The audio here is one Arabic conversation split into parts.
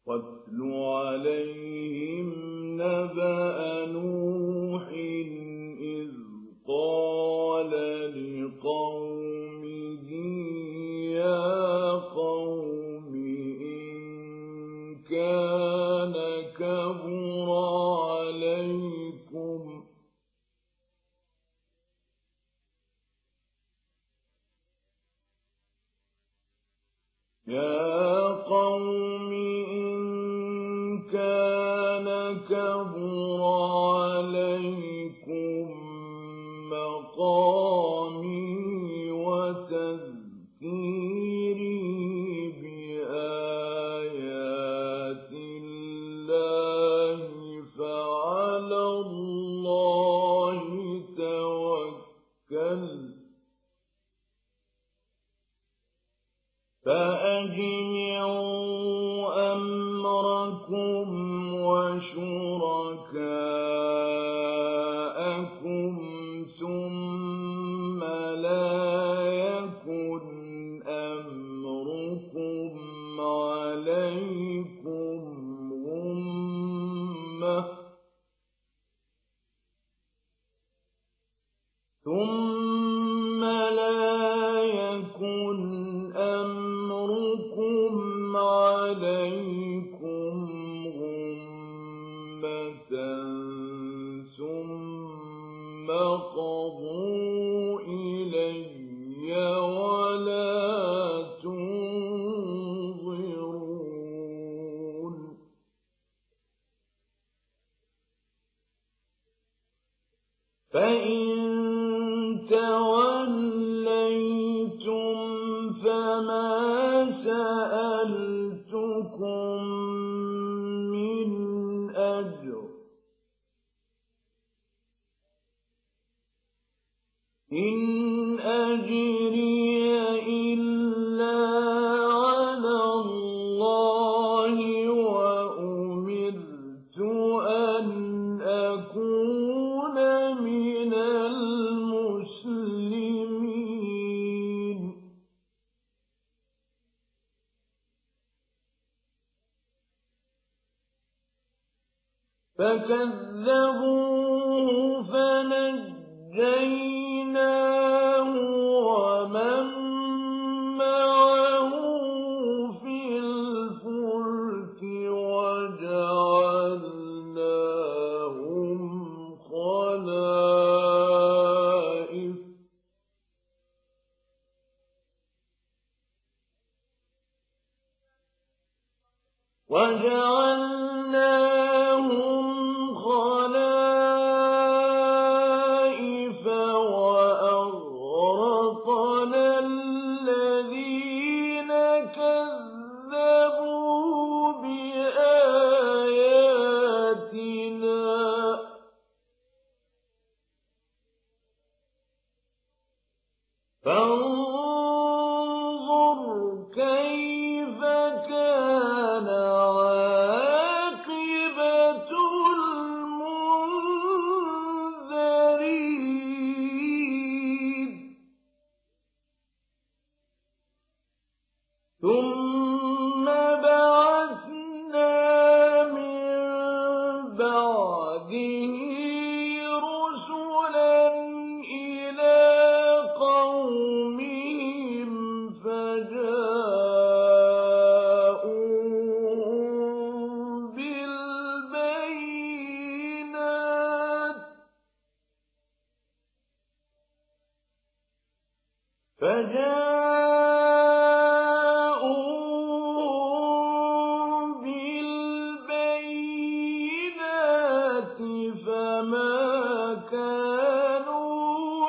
واتل عليهم نبأ نوح إذ قال لقومه يا قوم إن كان كبر عليكم مقامي وتذكيري بآيات الله فعلى الله توكلت فأجمعوا أمركم وشركاءكم ثم لا يكن أمركم عليكم غمة ثم قضوا إلي ولا تنظرون فإن توليتم فما سألتكم من أجر إن أجري إلا على الله وأمرت أن أكون من المسلمين فكذبوه فنجيناه ومن معه في الفلك وجعلناهم خلائف وأغرقنا الذين كذبوا بآياتنا فانظر كيف كان عاقبة المنذرين ثم بعثنا من بعده رسلا إلى قومهم فجاءوهم بالبينات فما كانوا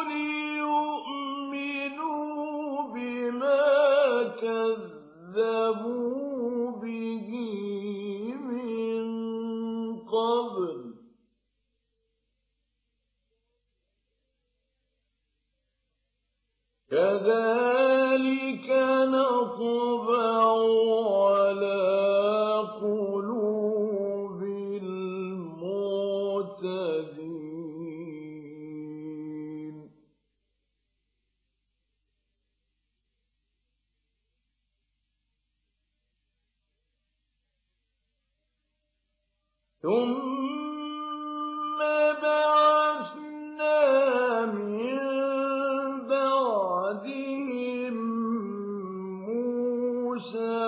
ليؤمنوا بما كذبوا به من قبل كذلك ثم بعثنا من بعدهم موسى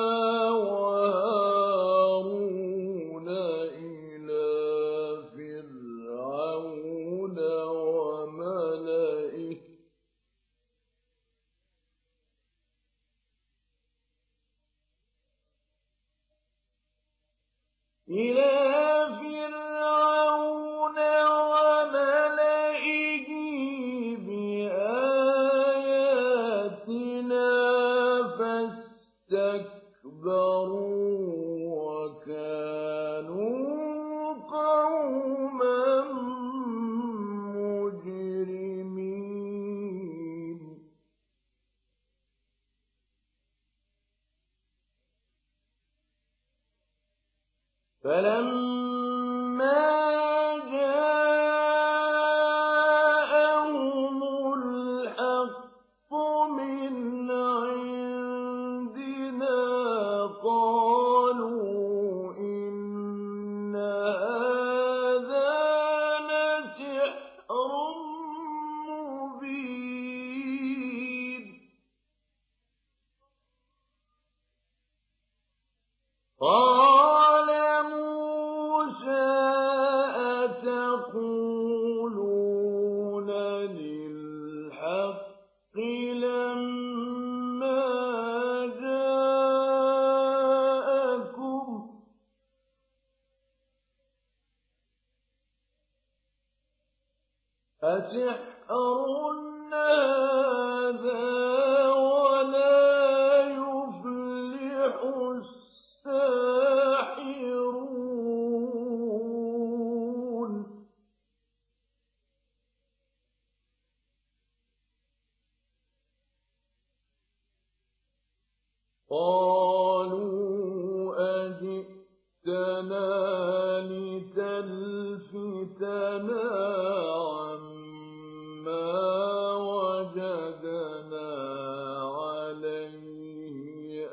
وهارون إلى فرعون وملئه بآياتنا فاستكبروا وكانوا قوما مجرمين فلما جاءهم الحق من عندنا قالوا إن هذا لسحر مبين قال موسى أتقولون للحق لما جاءكم أسحر هذا ولا يفلح الساحرون قالوا أجئتنا لتلفتنا عما وجدنا عليه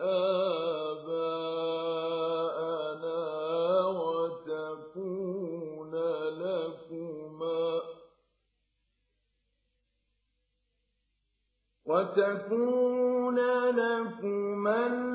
آباءنا وتكون لكما